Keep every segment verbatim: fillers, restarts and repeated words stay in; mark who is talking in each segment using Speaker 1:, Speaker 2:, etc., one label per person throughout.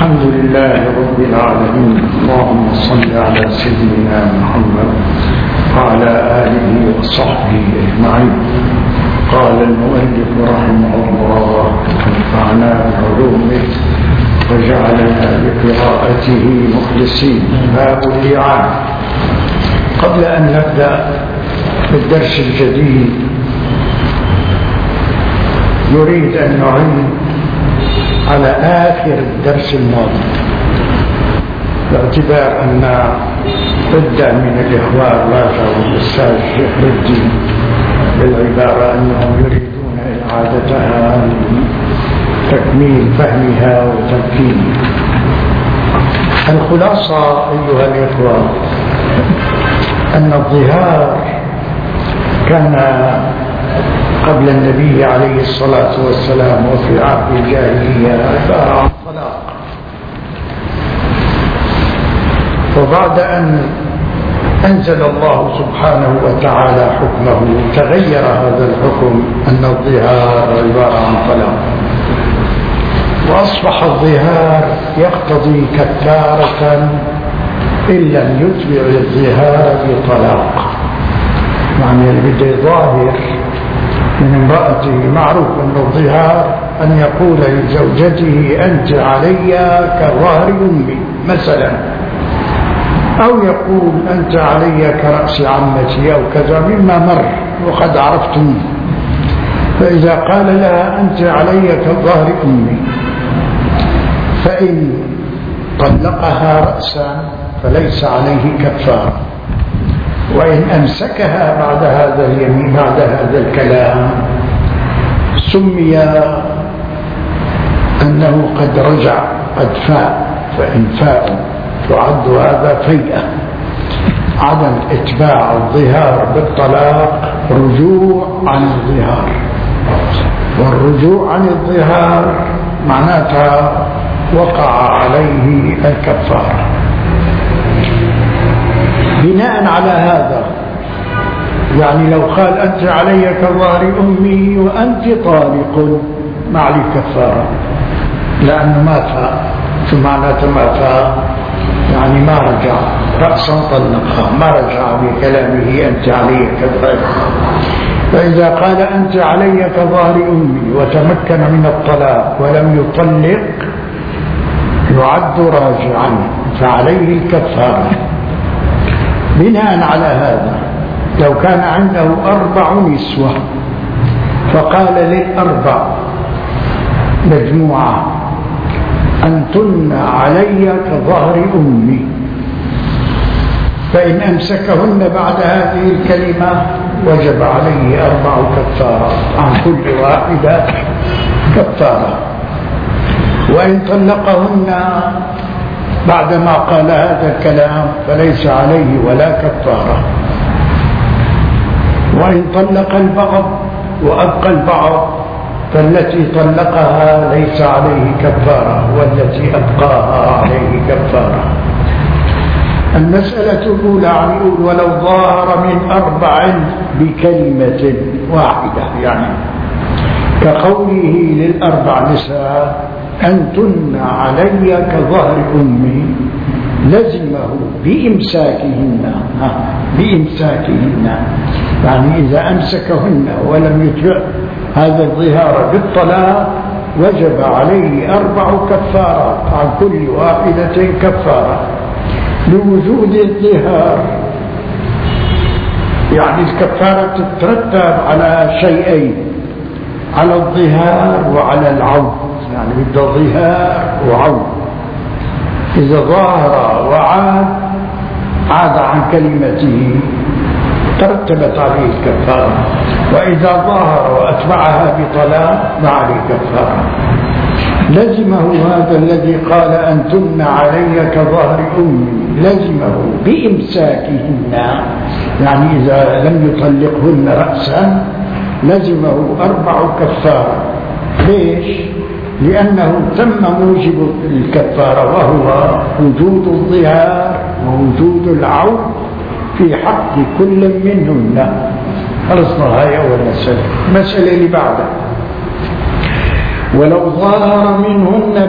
Speaker 1: الحمد لله رب العالمين. اللهم صل على سيدنا محمد وعلى آله وصحبه أجمعين. قال المؤلف رحمه الله: ونفعنا بعلومه وجعلنا بقراءته مخلصين. باب اللعان. قبل أن نبدأ بالدرس الجديد يريد أن نعين على آخر الدرس الماضي، باعتبار أن عدة من الإخوان راجعوا الأستاذ الشيخ ردي بالعبارة أنهم يريدون إعادتها لتكميل فهمها وتمكينها. الخلاصة أيها الإخوة أن الظهار كان قبل النبي عليه الصلاة والسلام وفي عهد الجاهلية عبارة عن طلاق، وبعد أن أنزل الله سبحانه وتعالى حكمه تغير هذا الحكم أن الظهار عبارة عن طلاق، وأصبح الظهار يقتضي كفارة إن لم يتبع الظهار بطلاق. يعني اللي بده يظاهر من امرأته معروف أن الظهار أن يقول لزوجته أنت علي كظهر أمي مثلا، أو يقول أنت علي كرأس عمتي أو كذا مما مر وقد عرفتم. فإذا قال لها أنت علي كظهر أمي، فإن طلقها رأسا فليس عليه كفارة، وإن أمسكها بعد هذا اليمين بعد هذا الكلام سمي أنه قد رجع قد فاء، فإن فاء تعد هذا فيئة. عدم اتباع الظهار بالطلاق رجوع عن الظهار، والرجوع عن الظهار معناتها وقع عليه الكفارة. بناء على هذا يعني لو قال أنت علي كظهر أمي وأنت طالق ما عليه كفارة، لأنه ما فاء، فمعناته ما فاء يعني ما رجع رأسا طلقها، ما رجع بكلامه أنت علي كظهر. فإذا قال أنت علي كظهر أمي وتمكن من الطلاق ولم يطلق يعد راجعا فعليه الكفارة. بناء على هذا لو كان عنده أربع نسوة فقال للأربع مجموعة أنتن علي كظهر أمي، فإن أمسكهن بعد هذه الكلمة وجب عليه أربع كفارات، عن كل واحدة كفارة. وإن طلقهن بعدما قال هذا الكلام فليس عليه ولا كفارة. وإن طلق البعض وأبقى البعض فالتي طلقها ليس عليه كفارة، والتي أبقاها عليه كفارة. المسألة الأولى عن يقول ولو ظاهر من أربع بكلمة واحدة، يعني كقوله للأربع نساء أنتن علي كظهر أمي، لزمه بإمساكهن بإمساكهن يعني إذا أمسكهن ولم يتبع هذا الظهار بالطلاق وجب عليه أربع كفارات، عن كل واحدة كفارة لوجود الظهار. يعني الكفارة تترتب على شيئين، على الظهار وعلى العود، يعني بده ظهار وعود. إذا ظاهر وعاد عاد عن كلمته ترتبت عليه الكفارة، وإذا ظاهر وأتبعها بطلاق ما عليه كفارة. لزمه هذا الذي قال أنتن علي كظهر أمي، لزمه بإمساكهن، يعني إذا لم يطلقهن رأسا لزمه أربع كفارة. ليش؟ لأنه تم موجب الكفارة، وهو وجود الظهار ووجود العود في حق كل منهن. خلصنا هاي أول مسألة. المسألة اللي بعدها ولو ظهر منهن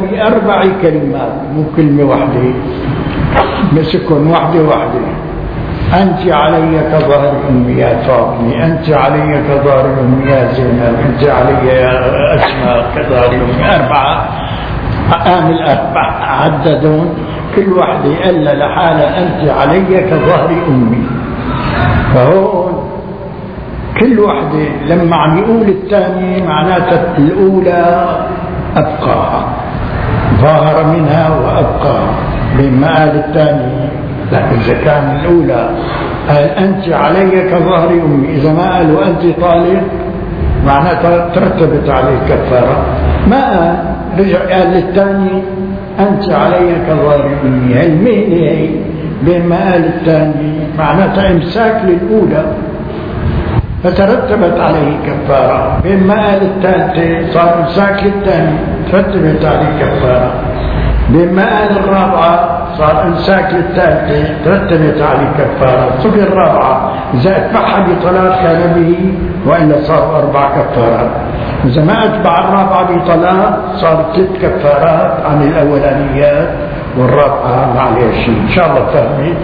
Speaker 1: بأربع كلمات مو كلمة واحدة، مسكن واحدة واحدة. أنت علي كظهر أمي يا فاطمة، أنت علي كظهر أمي يا زينب، أنت علي يا أسماء كظهر أمي. أربعة آم الأربعة عددون كل واحدة إلا لحالة أنت علي كظهر أمي. فهون كل واحدة لما عم يقول الثانية معناتها الأولى أبقاها، ظاهر منها وأبقاها. بما قال الثاني لا، إذا كان الأولى قال أنت علي كظهر أمي، إذا ما قال وأنت طالق معناتها ترتبت عليه كفارة. ما قال، رجع قال للثاني أنت علي كظهر أمي. هالمهنة هي بما قال الثاني معناتها إمساك للأولى فترتبت عليه كفارة. بما قال الثالثة صار إمساك للثاني ترتبت عليه كفارة. بما قال الرابعة صار إمساك للثالثة ترتبت عليه كفارة. صفر الرابعة إذا أتبعها بطلاق كان به، وإلا صار أربع كفارات. إذا ما أتبع الرابعة بطلاق صار ست كفارات عن الأولانيات، والرابعة ما عليها شيء. إن شاء الله فهمت.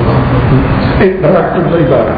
Speaker 1: ركب العبارة.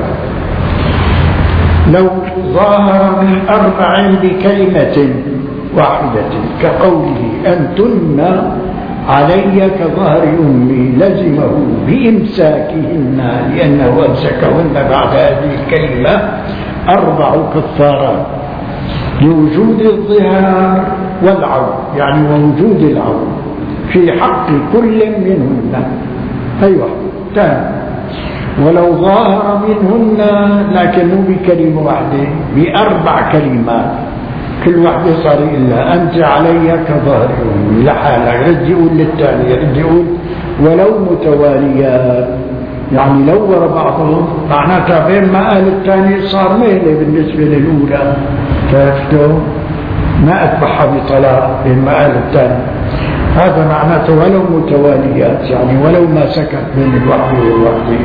Speaker 1: لو ظاهر من أربع بكلمة واحدة كقوله أنتن علي كظهر أمي لزمه بإمساكهن لأنه أمسكهن بعد هذه الكلمة أربع كفارات لوجود الظهار والعون، يعني ووجود العون في حق كل منهن. أيوة تاني. ولو ظاهر منهن لكنه بكلمة واحدة بأربع كلمات كل واحدة صار إلا أنت علي كظهر أمي لحالة، يرد يقول للثاني، يرد يقول ولو متواليات، يعني لو ورا بعضهم معناتها بين ما قال الثاني صار مهلة بالنسبة للأولى. عرفتوا؟ ما أتبعها بطلاق بين ما قال الثاني. هذا معناته ولو متواليات، يعني ولو ما سكت بين الواحدة والواحدة.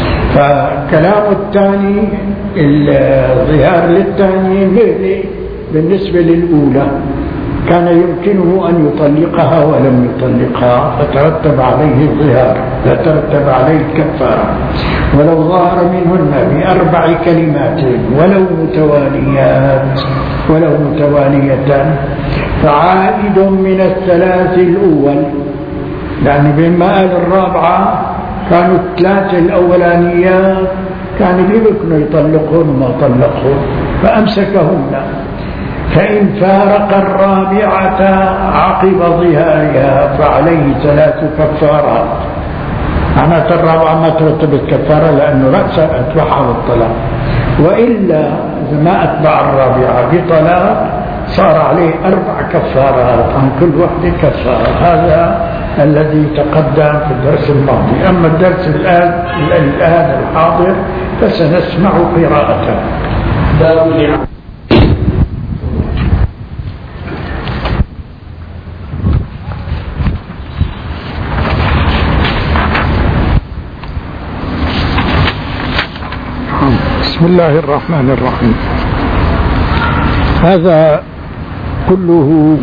Speaker 1: فكلام الثاني الظهار للثاني مهلة بالنسبة للأولى، كان يمكنه أن يطلقها ولم يطلقها فترتب عليه الظهار، لا ترتب عليه الكفارة. ولو ظهر منهن بأربع كلمات ولو متواليات ولو متوالية فعائد من الثلاث الأول، يعني بما قال الرابعة كانوا الثلاثة الأولانيات كان يمكنه يطلقون وما طلقون فأمسكهن. فإن فارق الرابعة عقب ظهارها فعليه ثلاث كفارات. معناته الرابعة ما ترتبت كفارة لأنه رأسا أتبعها بالطلاق، وإلا إذا ما أتبع الرابعة بطلاق صار عليه أربع كفارات عن كل واحدة كفارة. هذا الذي تقدم في الدرس الماضي. أما الدرس الآن الآن الحاضر فسنسمع قراءته. بسم الله الرحمن الرحيم. هذا كله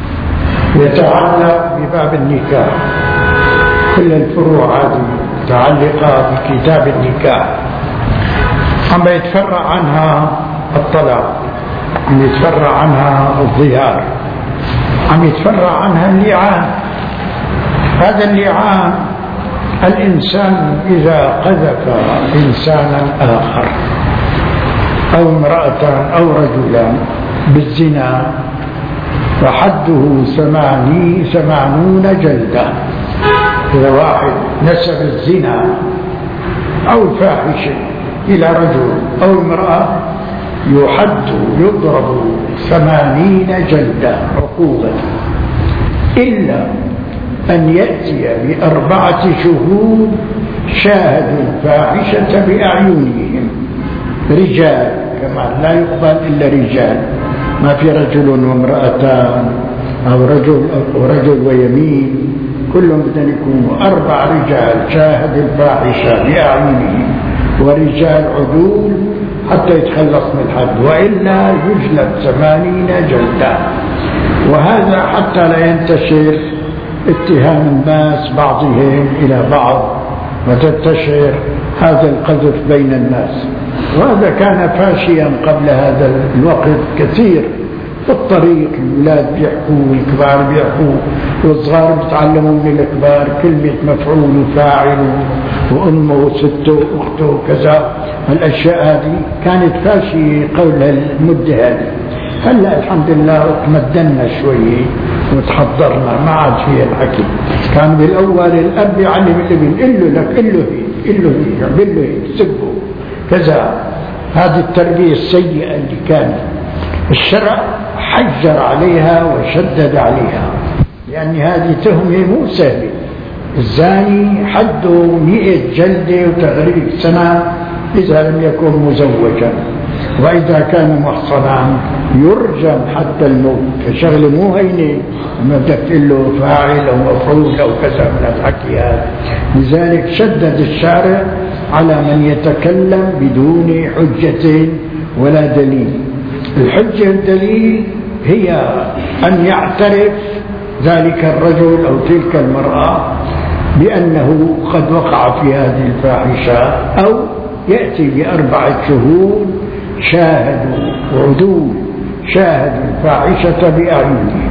Speaker 1: يتعلق بباب النكاح، كل الفروع هذه متعلقة بكتاب النكاح. عم يتفرع عنها الطلاق، عم يتفرع عنها الظهار، عم يتفرع عنها اللعان. هذا اللعان الإنسان إذا قذف إنسانا آخر أو امرأة أو رجلا بالزنا فحده ثماني ثمانون جلدة. إذا واحد نسب الزنا أو الفاحشة إلى رجل أو امرأة يحد يضرب ثمانين جلدة عقوبة، إلا أن يأتي بأربعة شهود شاهدوا الفاحشة بأعينهم رجال، كما لا يقبل إلا رجال، ما في رجل وامرأتان أو رجل أو رجل ويمين، كلهم بدهم يكونوا أربع رجال شاهد الفاحشة بأعينهم ورجال عدول حتى يتخلص من الحد، وإلا يجلد ثمانين جلدة. وهذا حتى لا ينتشر اتهام الناس بعضهم إلى بعض وتنتشر هذا القذف بين الناس. وهذا كان فاشيا قبل هذا الوقت كثير في الطريق، الأولاد بيحكوا والكبار بيحكوا والصغار بيتعلموا من الكبار كلمة مفعول وفاعل وأمه وسته وأخته وكذا. الأشياء هذه كانت فاشية قبل المدة هذه. هلا الحمد لله تمدنا شوي وتحضرنا، ما عاد فيها الحكي. كان بالأول الأب يعلم الابن قل له لك قل له هي قل له هي اعمل له هي سبه كذا. هذه التربية السيئة اللي كانت الشرع حجر عليها وشدد عليها، لأن هذه تهمة مو سهلة. الزاني حده مئة جلدة وتغريب سنة إذا لم يكن مزوجا، وإذا كان محصنا يرجم حتى الموت. فشغل مو هينة ما بدك له فاعل أو مفعول أو كذا من الحكي هذا. لذلك شدد الشارع على من يتكلم بدون حجة ولا دليل. الحجة الدليل هي أن يعترف ذلك الرجل أو تلك المرأة بأنه قد وقع في هذه الفاحشة، أو يأتي بأربعة شهود شاهدوا وعدول شاهدوا الفاحشة بأعينهم.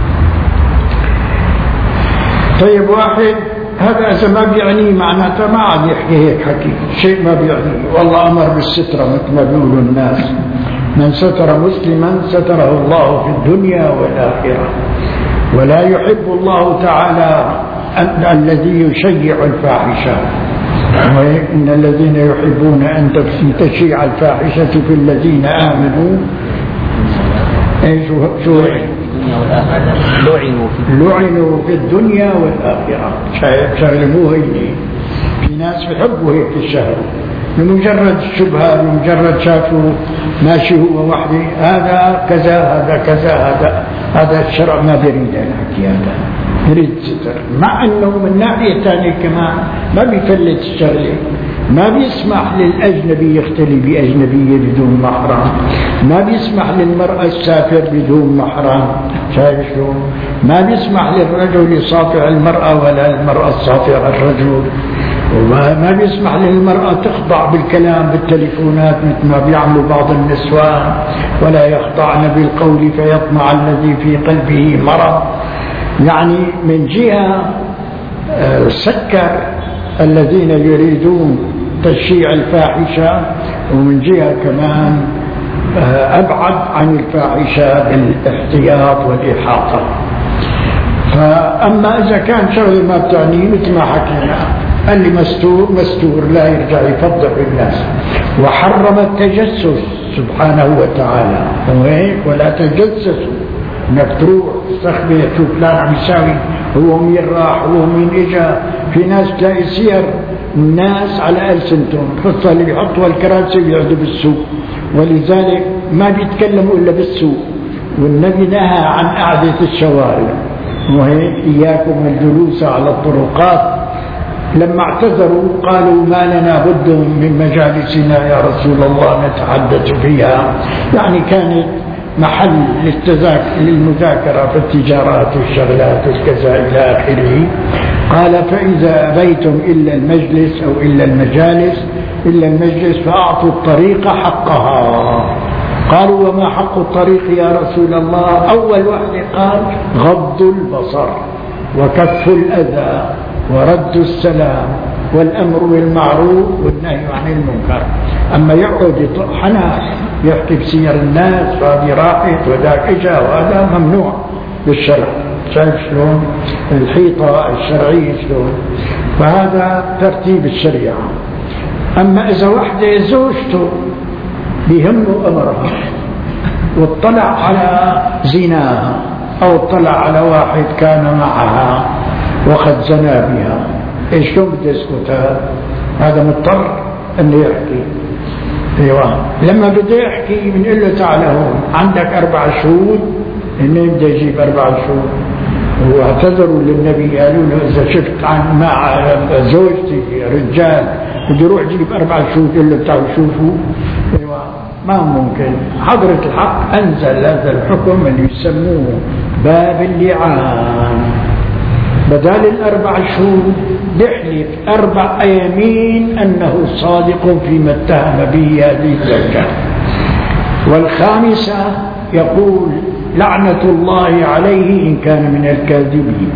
Speaker 1: طيب واحد هذا إذا ما بيعنيه معناته ما عاد يحكي هيك حكي شيء ما بيعنيه. والله أمر بالسترة مثل ما بيقولوا الناس، من ستر مسلما ستره الله في الدنيا والآخرة. ولا يحب الله تعالى الذي يشيع الفاحشة، وإن الذين يحبون أن تشيع الفاحشة في الذين آمنوا شو لعنوا في الدنيا والآخرة. شغلوا هيني في ناس بيحبوا هيك الشهر بمجرد الشبهة، بمجرد شافوا ماشي هو وحده هذا كذا هذا كذا هذا هذا الشرع ما بيريد الحكي هذا، يريد ستر. مع أنه من ناحية ثانية كمان ما بيفلت الشغلة، ما بيسمح للأجنبي يختلي بأجنبية بدون محرم، ما بيسمح للمرأة السافر بدون محرم، شايف شلون؟ ما بيسمح للرجل يصافح المرأة ولا المرأة تصافح الرجل، وما بيسمح للمرأة تخضع بالكلام بالتليفونات مثل ما بيعملوا بعض النسوان، ولا يخضعن بالقول فيطمع الذي في قلبه مرض. يعني من جهة سكر الذين يريدون تشييع الفاحشة، ومن جهة كمان أبعد عن الفاحشة بالاحتياط والإحاطة. فأما إذا كان شغل ما بتعنيه مثل ما حكينا اللي مستور مستور لا يرجع يفضح الناس. وحرم التجسس سبحانه وتعالى، وهيك ولا تجسسوا، انك تروح تستخبي تشوف فلان عم يساوي هو مين راح هو مين اجا. في ناس تلاقي سير الناس على ألسنتهم، خصوصا اللي بيحطوا الكراسي بيقعدوا بالسوق، ولذلك ما بيتكلموا الا بالسوق. والنبي نهى عن قعدة الشوارع، وهيك إياكم الجلوس على الطرقات. لما اعتذروا قالوا ما لنا بد من مجالسنا يا رسول الله نتحدث فيها، يعني كانت محل للمذاكرة في التجارات والشغلات والكذا إلى آخره. قال فإذا أبيتم إلا المجلس أو إلا المجالس إلا المجلس فأعطوا الطريق حقها. قالوا وما حق الطريق يا رسول الله؟ أول واحد قال غض البصر وكف الأذى ورد السلام والأمر بالمعروف والنهي عن المنكر. أما يقعد حنا يحكي بسير الناس وهذه راحت وذاك إجا وهذا ممنوع بالشرع. شايف شلون الحيطة الشرعية شلون؟ فهذا ترتيب الشريعة. أما إذا وحدة زوجته بيهمه أمرها واطلع على زناها أو اطلع على واحد كان معها وقد زنى بها، ايش شلون بده يسكت؟ هذا مضطر انه يحكي. ايوه لما بده يحكي بنقول له تعال هون عندك اربع شهود. منين بده يجيب اربع شهود؟ واعتذروا للنبي قالوا له اذا شفت عن مع زوجتي رجال بده يروح يجيب اربع شهود، يقول له تعالوا شوفوا. ايوه ما ممكن. حضرة الحق انزل هذا الحكم اللي يسموه باب اللعان. بدال الأربع شهود بيحلف أربع يمين أنه صادق فيما اتهم به هذه الزوجة. والخامسة يقول لعنة الله عليه إن كان من الكاذبين.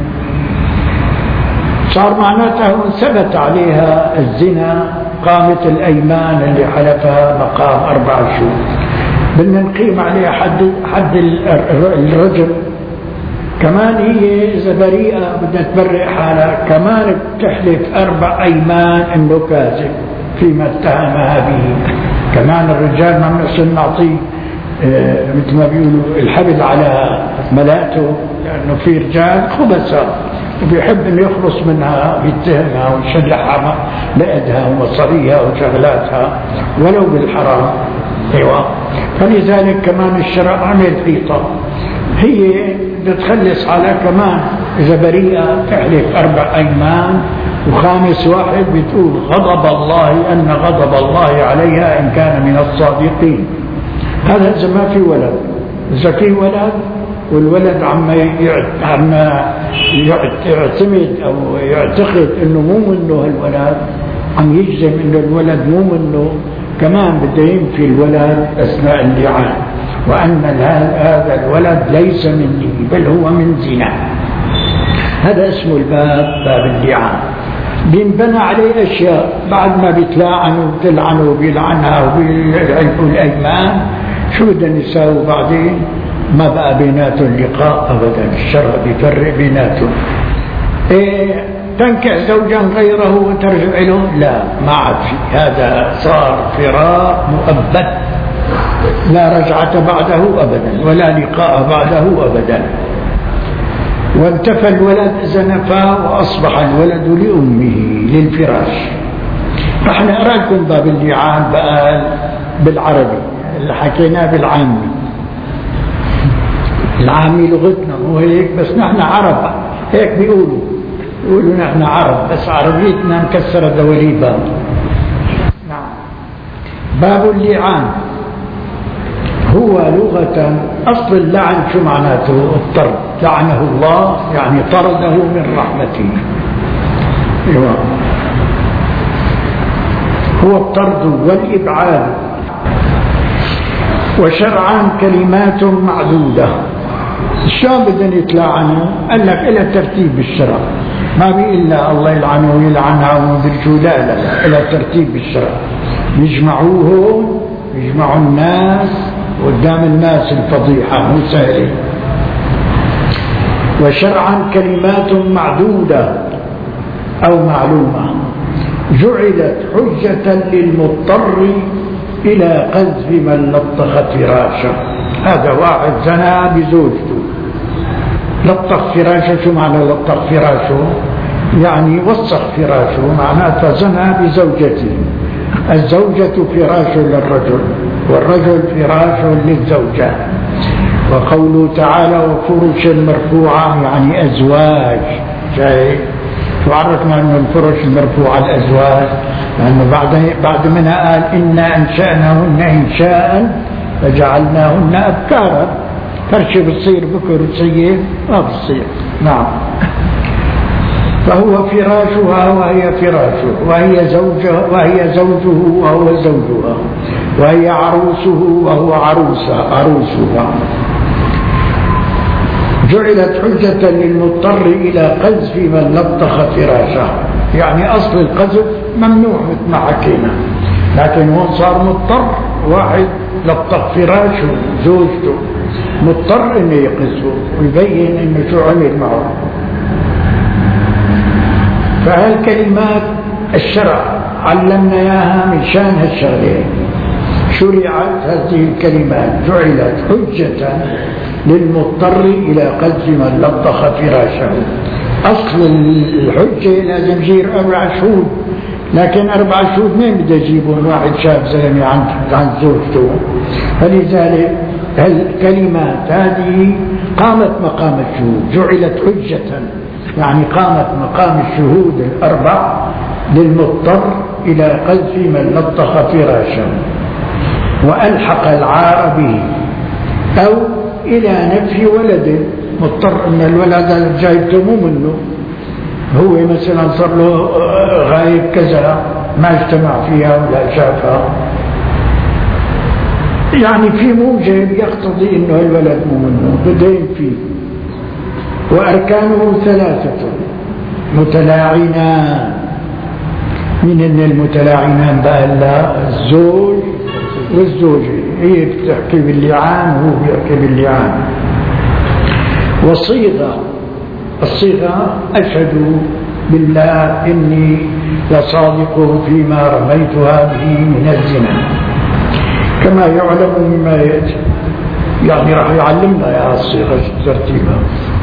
Speaker 1: صار معناته ثبت عليها الزنا، قامت الأيمان اللي حلفها مقام أربع شهود. بدنا نقيم عليها حد حد الرجل كمان. هي إذا بريئة بدها تبرئ حالها كمان بتحلف أربع أيمان إنه كاذب فيما اتهمها به. كمان الرجال ما بنحسن نعطيه اه مثل ما بيقولوا الحبل على ملاته، لأنه في رجال خبثاء وبيحب أن يخلص منها يتهمها ويشلحها لأدها ومصاريها وشغلاتها ولو بالحرام. ايوه، فلذلك كمان الشرع عمل حيطة. هي بتخلص على كمان إذا بريئة تحلف أربع أيمان، وخامس واحد بتقول غضب الله أن غضب الله عليها إن كان من الصادقين. هذا إذا ما في ولد. إذا في ولد والولد عم عم يعتمد أو يعتقد إنه مو منه هالولد، عم يجزم إنه الولد مو منه، كمان بده ينفي الولد أثناء اللعان، وأن هذا الولد ليس مني بل هو من زنا. هذا اسمه الباب باب اللعان. بينبنى عليه أشياء بعد ما بيتلاعنوا بتلعنوا وبيلعنها وبيلعبوا الأيمان. شو بدنا يساووا بعدين؟ ما بقى بيناتهم لقاء أبدا. الشرع بيفرق بيناتهم. إيه تنكح زوجا غيره وترجع له؟ لا، ما عاد في هذا. صار فراق مؤبد، لا رجعة بعده أبدا ولا لقاء بعده أبدا. وانتفى الولد إذا نفى وأصبح الولد لأمه للفراش. رح نقرأ لكم باب اللعان بقى بالعربي اللي حكيناه بالعامي. العامي لغتنا مو هيك، بس نحن عرب هيك بيقولوا يقولوا نحن عرب، بس عربيتنا مكسرة دواليبها. نعم. باب اللعان هو لغة أصل اللعن شو معناته؟ الطرد. لعنه الله يعني طرده من رحمته. ايوه، هو الطرد والإبعاد. وشرعا كلمات معدودة. شلون بدهم يتلاعنوا؟ قال لك إلى ترتيب بالشرع، ما بإلا الله يلعنه ويلعنها ومدري شو. لا لا لا، إلى ترتيب بالشرع. يجمعوهم، يجمعوا الناس قدام الناس الفضيحة مو سهلة. وشرعا كلمات معدودة أو معلومة جعلت حجة للمضطر إلى قذف من لطخ فراشه. هذا واحد زنى بزوجته، لطخ فراشه. شو معنى لطخ فراشه؟ يعني وسخ فراشه، معناتها زنى بزوجته. الزوجة فراش للرجل والرجل فراش للزوجة. وقوله تعالى وفرش مرفوعة يعني أزواج. شايف شو عرفنا أن الفرش المرفوعة الأزواج؟ لأنه بعد بعد منها قال إنا أنشأناهن إنشاء فجعلناهن أبكارا. فرشة بتصير بكر وتصير ما بتصير. نعم. فهو فراشها وهي فراشه، وهي زوجها وهي زوجه وهو زوجها، وهي عروسه وهو عروسها عروسها. جعلت حجة للمضطر إلى قذف من لطخ فراشه. يعني أصل القذف ممنوع مثل ما حكينا، لكن هون صار مضطر. واحد لطخ فراشه زوجته، مضطر إنه يقذفه ويبين إنه شو عمل معه. فهالكلمات الشرع علمنا إياها من شان هالشغلين. شرعت هذه الكلمات جعلت حجة للمضطر إلى قذف من لطخ فراشه. أصل الحجة لازم يجير أربع شهود، لكن أربع شهود مين بده يجيبون؟ واحد شاب زلمة عن عن زوجته. فلذلك هالكلمات هذه قامت مقام الشهود، جعلت حجة يعني قامت مقام الشهود الأربع للمضطر إلى قذف من لطخ فراشه وألحق العار به، أو إلى نفي ولده. مضطر أن الولد جايبته مو منه، هو مثلا صار له غايب كذا ما اجتمع فيها ولا شافها، يعني في موجب يقتضي انه الولد مو منه بده ينفي. واركانه ثلاثة: متلاعنان. من ان المتلاعنان بقى لا الزوج والزوجة، هي بتحكي باللعان وهو بيحكي باللعان. وصيغة، الصيغة: أشهد بالله إني لصادق فيما رميتها به من الزنا، كما يعلم مما يأتي. يعني راح يعلمنا يا الصيغة ترتيبها.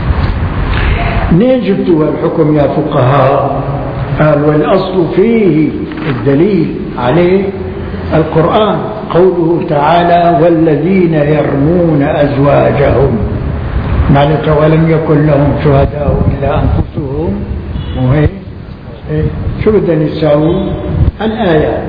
Speaker 1: منين جبتوا الحكم يا فقهاء؟ قال: والأصل فيه، الدليل عليه القرآن، قوله تعالى: والذين يرمون أزواجهم، معناته ولم يكن لهم شهداء إلا أنفسهم. وهي إيه؟ شو بدنا نساوي؟ الآية: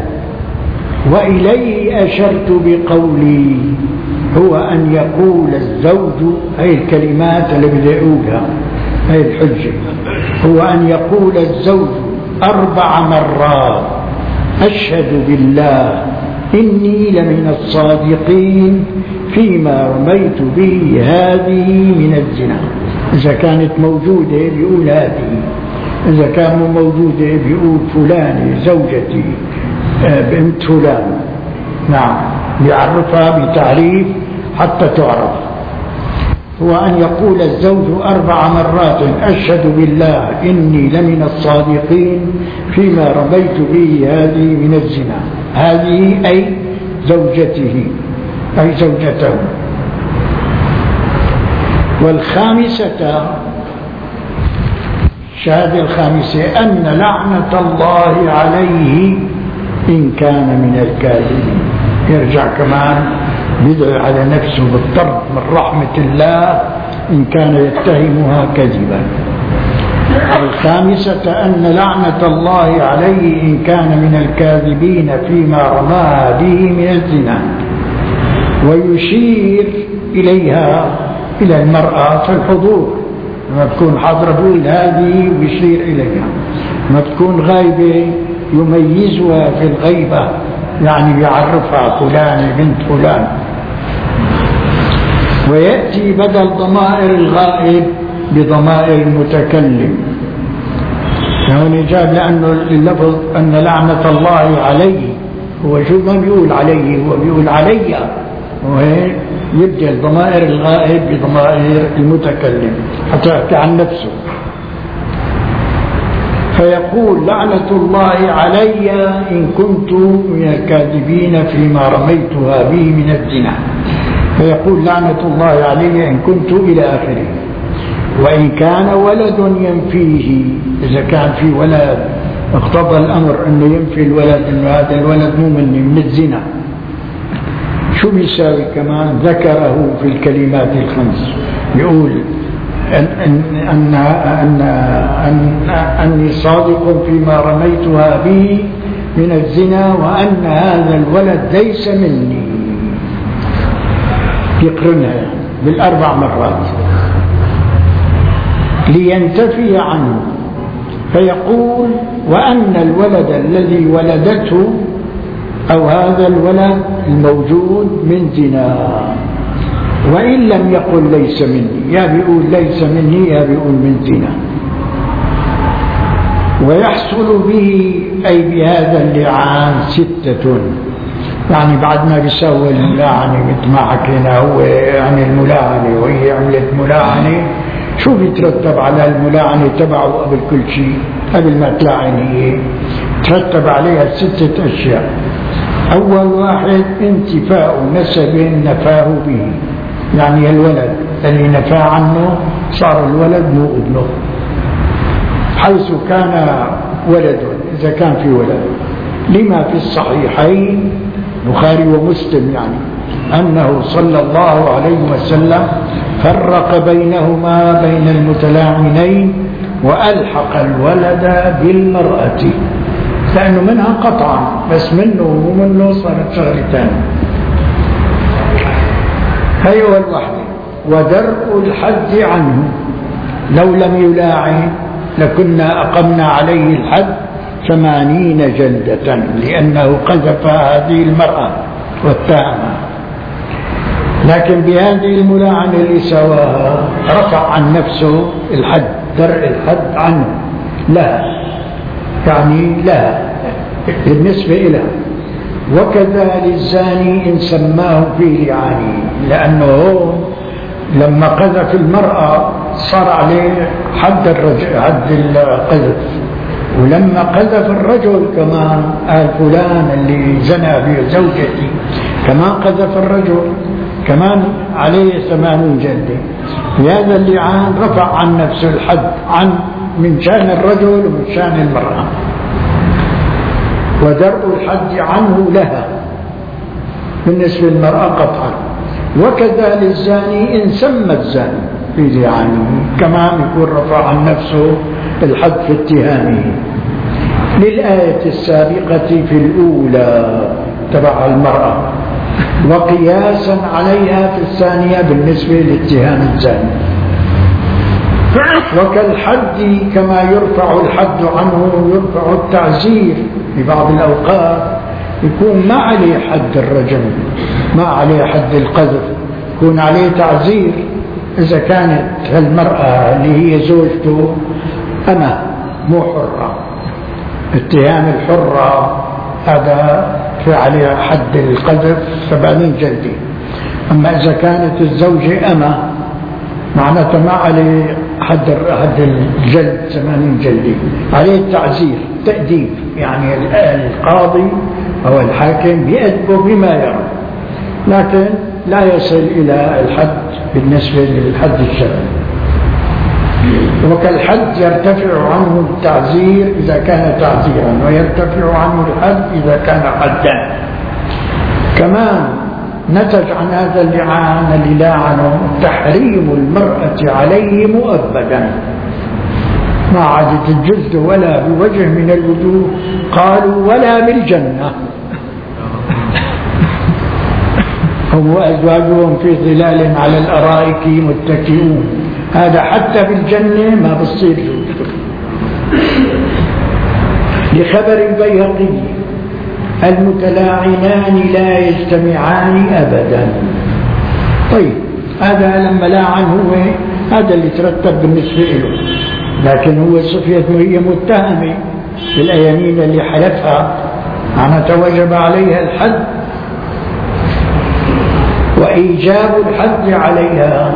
Speaker 1: وإليه أشرت بقولي، هو أن يقول الزوج، هي الكلمات اللي بدي أقولها، هي الحجة، هو أن يقول الزوج أربع مرات: أشهد بالله إني لمن الصادقين فيما رميت به هذه من الزنا. إذا كانت موجودة بيقول هذه، إذا كان موجودة بيقول فلانة زوجتي بنت فلان. نعم، بيعرفها بتعريف حتى تعرف. هو أن يقول الزوج أربع مرات: أشهد بالله إني لمن الصادقين فيما رميت به هذه من الزنا. هذه أي زوجته، أي زوجته. والخامسة، الشهادة الخامسة: أن لعنة الله عليه إن كان من الكاذبين. يرجع كمان يدعي على نفسه بالطرد من رحمة الله إن كان يتهمها كذبا. الخامسة: أن لعنة الله عليه إن كان من الكاذبين فيما رماها به من الزنا. ويشير إليها، إلى المرأة في الحضور، لما تكون حاضرة بقول هذه ويشير إليها، لما تكون غايبة يميزها في الغيبة، يعني يعرفها فلان بنت فلان. ويأتي بدل ضمائر الغائب بضمائر المتكلم. هون جاب لأنه اللفظ أن لعنة الله عليه، هو شو ما بيقول عليه، هو بيقول علي، وهي يبدل ضمائر الغائب بضمائر المتكلم حتى يحكي عن نفسه. فيقول: لعنة الله علي إن كنت من الكاذبين فيما رميتها به من الزنا. فيقول: لعنة الله علي إن كنت إلى آخره. وإن كان ولد ينفيه، إذا كان في ولد اقتضى الأمر أنه ينفي الولد، أنه هذا الولد مو مني، من الزنا، شو بيساوي كمان؟ ذكره في الكلمات الخمس، يقول أن أن أن أن أن أني صادق فيما رميتها به من الزنا، وأن هذا الولد ليس مني. يقرنها بالأربع مرات لينتفي عنه. فيقول: وأن الولد الذي ولدته أو هذا الولد الموجود من زنا. وإن لم يقل ليس مني، يا بيقول ليس مني يا بيقول من زنا. ويحصل به أي بهذا اللعان ستة، يعني بعد ما بيسوي الملاعنة مثل ما حكينا، هو يعني الملاعنة وهي عملت ملاعنة، شو بيترتب على الملاعنة تبعه قبل كل شيء؟ قبل ما تلاعنه ترتب عليها ستة أشياء. أول واحد: انتفاء نسب نفاه به، يعني الولد الذي نفى عنه صار الولد مو ابنه، حيث كان ولد، إذا كان في ولد، لما في الصحيحين البخاري ومسلم يعني أنه صلى الله عليه وسلم فرق بينهما بين المتلاعنين وألحق الولد بالمرأة، لأنه منها قطعا، بس منه ومنه صارت شغلتان. هي الوحدة. ودرء الحد عنه، لو لم يلاعن لكنا أقمنا عليه الحد ثمانين جلدة لأنه قذف هذه المرأة واتهمها. لكن بهذه الملاعنة اللي سواها رفع عن نفسه الحد، درء الحد عنه لها، يعني لها بالنسبة إلى. وكذا للزاني إن سماه في لعانه، لأنه لما قذف المرأة صار عليه حد الرجل، حد القذف. ولما قذف الرجل كمان قال فلان اللي زنى بزوجتي كمان قذف الرجل كمان عليه ثمانين جلدة. بهذا اللعان رفع عن نفسه الحد عن من شان الرجل ومن شان المرأة، ودرء الحد عنه لها بالنسبة للمرأة قطعا. وكذا للزاني إن سمى الزاني في لعانه كمان يكون رفع عن نفسه الحد في اتهامه. للآية السابقة في الأولى تبع المرأة، وقياسا عليها في الثانية بالنسبة لاتهام الزاني. وكالحد كما يرفع الحد عنه يرفع التعزير في بعض الأوقات، يكون ما عليه حد الرجم، ما عليه حد القذف، يكون عليه تعزير إذا كانت المرأة اللي هي زوجته أنا مو حرة. اتهام الحرة هذا في عليه حد القذف ثمانين جلدة. أما إذا كانت الزوجة أما معناتها ما عليه حد حد الجلد ثمانين جلدة، عليه التعزير تأديب، يعني القاضي أو الحاكم بيأدبه بما يرى، لكن لا يصل إلى الحد بالنسبة للحد الشرعي. وكالحد يرتفع عنه التعزير إذا كان تعزيرا، ويرتفع عنه الحد إذا كان حدا. كمان نتج عن هذا اللعان اللي لاعنه تحريم المرأة عليه مؤبدا، ما عادت الجلد ولا بوجه من الوجوه، قالوا ولا بالجنة، هم وأزواجهم في ظلال على الأرائك متكئون. هذا حتى بالجنة ما بصير زوجته. لخبر البيهقي المتلاعنان لا يجتمعان أبدا. طيب هذا لما لاعن هو هذا اللي ترتب بالنسبة له، لكن هو صفيته هي متهمة بالأيامين اللي حلفها، معناتها وجب عليها الحد وإيجاب الحد عليها.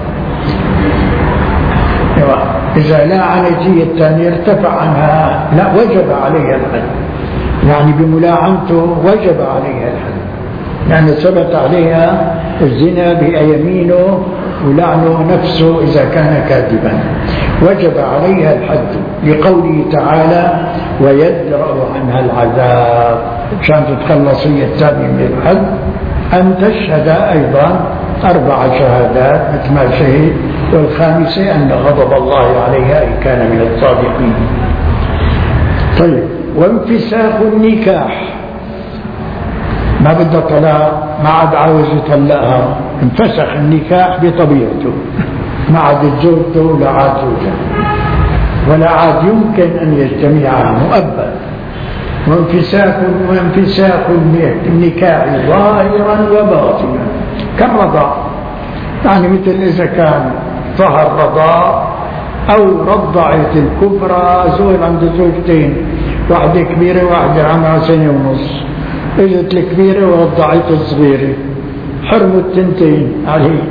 Speaker 1: إذا لاعنت هي الثانية ارتفع عنها، لا وجب عليها الحد، يعني بملاعنته وجب عليها الحد، لأن يعني ثبت عليها الزنا بيمينه ولعنه نفسه إذا كان كاذبا، وجب عليها الحد لقوله تعالى ويدرأ عنها العذاب، عشان تتخلص هي الثانية من الحد أن تشهد أيضا أربع شهادات مثل ما شهد، والخامسة أن غضب الله عليها إن كان من الصادقين. طيب وانفساخ النكاح، ما بدها طلاق، ما عاد عاوز يطلقها، انفسخ النكاح بطبيعته، ما عاد زوجته ولا عاد زوجها، ولا عاد يمكن أن يجتمعا مؤبد. وانفساخ وانفساخ النكاح ظاهرا وباطنا كالرضاع، يعني مثل إذا كان ظهر رضاع أو رضعت الكبرى، زوج عند زوجتين، واحدة كبيرة واحدة عمرها سنة ونص، اجت الكبيرة ورضعت الصغيرة، حرموا التنتين عليه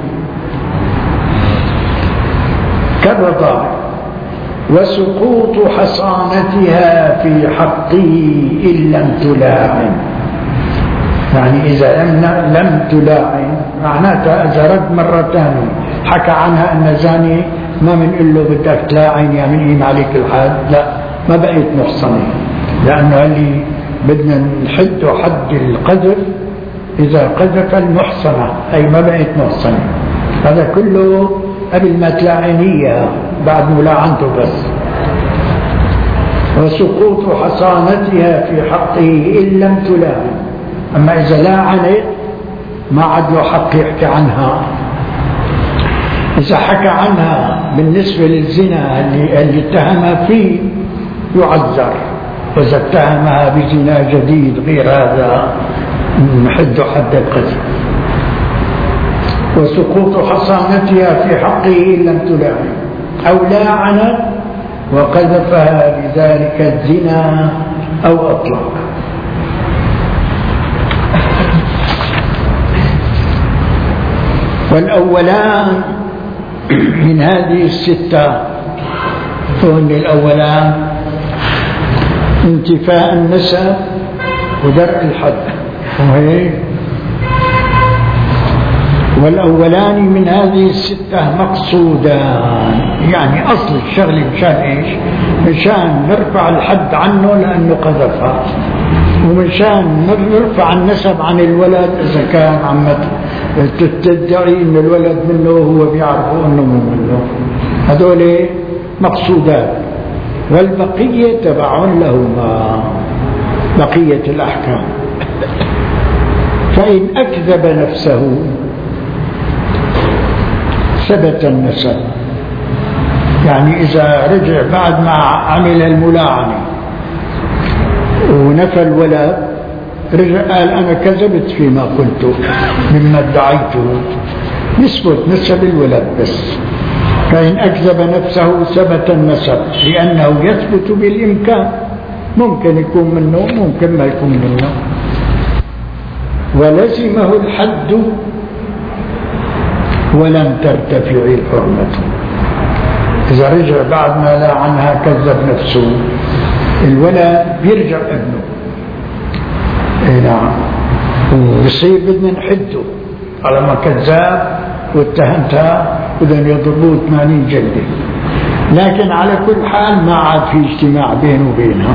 Speaker 1: كالرضاع. وسقوط حصانتها في حقه إن لم تلاعن، يعني إذا لم تلاعن معناتها إذا رد مرة ثانية حكى عنها أن زاني ما بنقول له بدك تلاعن يا منين عليك الحد، لا ما بقيت محصنة، لأنه اللي بدنا نحد حد القذف إذا قذف المحصنة أي ما بقيت محصنة، هذا كله قبل ما تلاعنيها بعد ملاعنته بس. وسقوط حصانتها في حقه إن لم تلاعن، أما إذا لاعنت ما عاد له حق يحكي عنها إذا حكى عنها بالنسبة للزنا اللي, اللي اتهمها فيه يعذر، وإذا اتهمها بزنا جديد غير هذا نحد حد القذف. وسقوط حصانتها في حقه إن لم تلاعن أو لاعنت وقذفها بذلك الزنا أو أطلق. والأولان من هذه الستة هن الأولان انتفاء النسب ودرء الحد، وهي والأولان من هذه الستة مقصودان، يعني أصل الشغل مشان إيش؟ مشان نرفع الحد عنه لأنه قذفها، ومشان نرفع النسب عن الولد إذا كان عم تدعي أن الولد منه وهو بيعرفوا أنه مو منه. هذول مقصودات، والبقية تبع لهما بقية الأحكام. فإن أكذب نفسه ثبت النسب، يعني إذا رجع بعد ما عمل الملاعنة ونفى الولد رجع قال أنا كذبت فيما قلت مما ادعيته، نثبت نسب الولد بس. فإن أكذب نفسه ثبت النسب، لأنه يثبت بالإمكان، ممكن يكون منه ممكن ما يكون منه. ولزمه الحد ولم ترتفع الحرمة. إذا رجع بعد ما لا عنها كذب نفسه الولد بيرجع ابنه، اي نعم، وبصير بدنا نحده على ما كذاب واتهمتها بدهم يضربوه ثمانين جلدة، لكن على كل حال ما عاد في اجتماع بينه وبينها.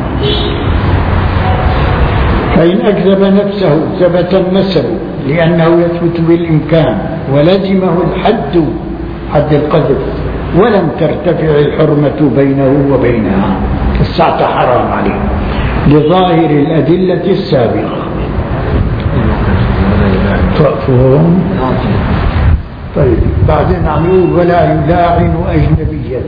Speaker 1: فإن أكذب نفسه ثبت النسب لأنه يثبت بالإمكان، ولزمه الحد حد القذف، ولم ترتفع الحرمة بينه وبينها، الساعة حرام عليه لظاهر الأدلة السابقة. فهم طيب بعدين عم يقول ولا يلاعن أجنبية.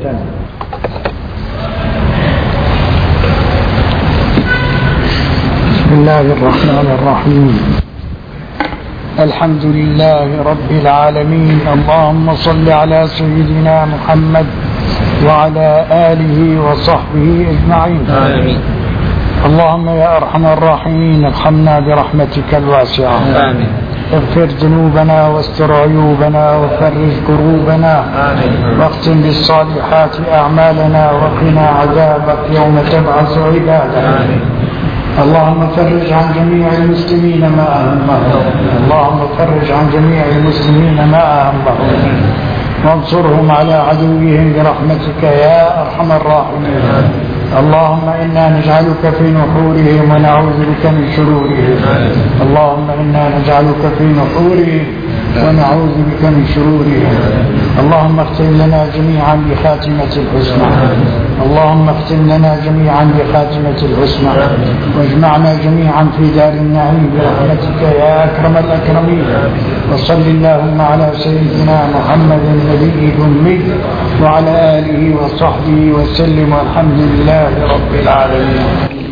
Speaker 1: بسم الله الرحمن الرحيم. الحمد لله رب العالمين، اللهم صل على سيدنا محمد وعلى آله وصحبه أجمعين. آمين. اللهم يا أرحم الراحمين ارحمنا برحمتك الواسعة. آمين. اغفر ذنوبنا واستر عيوبنا وفرج كروبنا. آمين. واختم بالصالحات أعمالنا وقنا عذابك يوم تبعث عبادك. آمين. اللهم فرج عن جميع المسلمين ما أهمهم، اللهم فرج عن جميع المسلمين ما أهمهم، وانصرهم على عدوهم برحمتك يا أرحم الراحمين. اللهم إنا نجعلك في نحورهم ونعوذ بك من شرورهم. اللهم إنا نجعلك في نحورهم ونعوذ بك من شرورهم. اللهم اختم لنا جميعا بخاتمة الحسنى، اللهم اختم لنا جميعا بخاتمة الحسنى، واجمعنا جميعا في دار النعيم برحمتك يا أكرم الأكرمين. وصل اللهم على سيدنا محمد النبي الأمي وعلى آله وصحبه وسلم، والحمد لله رب العالمين.